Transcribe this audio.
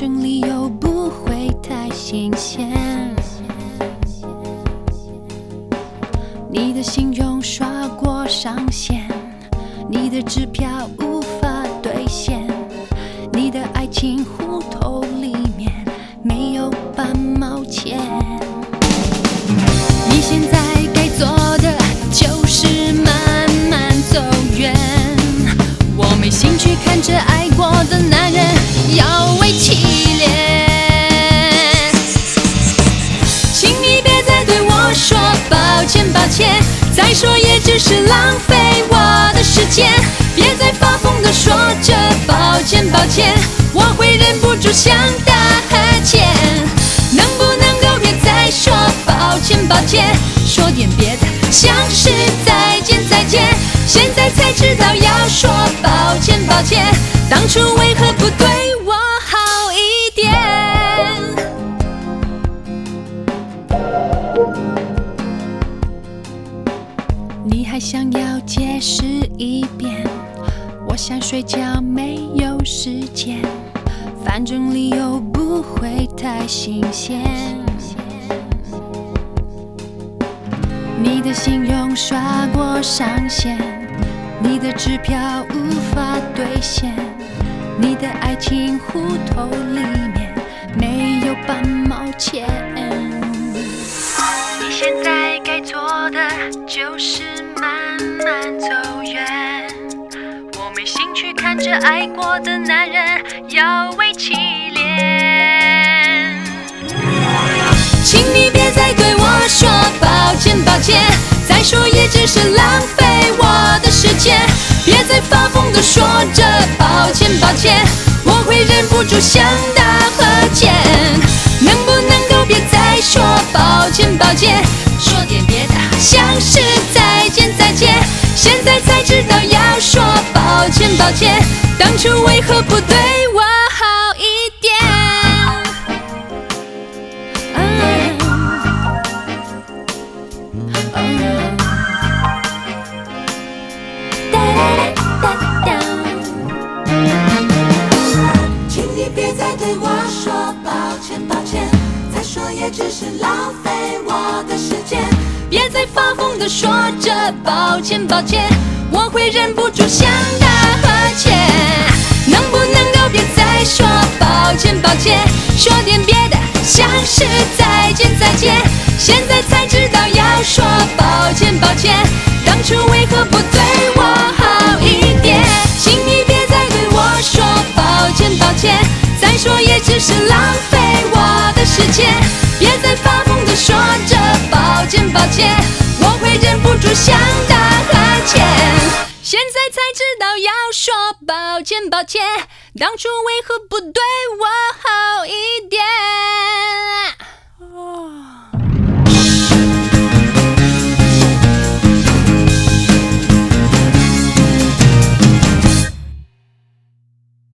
正理由不会太新鲜。你的信用刷过上限，你的支票无法兑现，你的爱情户头里面没有半毛钱。你现在该做的就是慢慢走远，我没兴趣看着爱过的男人摇尾乞怜。请你别再对我说抱歉抱歉，再说也只是浪费我的时间。别再发疯地说着抱歉抱歉，我会忍不住想打哈欠。能不能够别再说抱歉抱歉，说点别的，像是再见再见。现在才知道要说抱歉抱歉，当初为何不对我好一点？你还想要解释一遍，我想睡觉没有时间，反正理由不会太新鲜。你的信用刷过上限，你的支票无法兑现，你的爱情户头里面没有半毛钱。你现在该做的就是慢慢走远，我没兴趣看着爱过的男人摇尾乞怜。请你别再对我说抱歉抱歉，再说也只是浪费我的时间。别再发疯地说着抱歉抱歉，我会忍不住想打哈欠。能不能够别再说抱歉抱歉，说点别的，像是再见再见。现在才知道要说抱歉抱歉，当初为何不对我好一点？ 请你别再对我说抱歉抱歉，再说也只是浪费我的时间。 别再发疯地说着抱歉抱歉，我会忍不住想打哈欠。能不能够别再说抱歉抱歉，说点别的，像是再见再见。现在才知道要说抱歉抱歉，当初为何不对我好一点？请你别再对我说抱歉抱歉，再说也只是浪费我的时间。别再发疯地说着抱歉抱歉，我会忍不住想打哈欠。现在才知道要说抱歉抱歉，当初为何不对我好一点？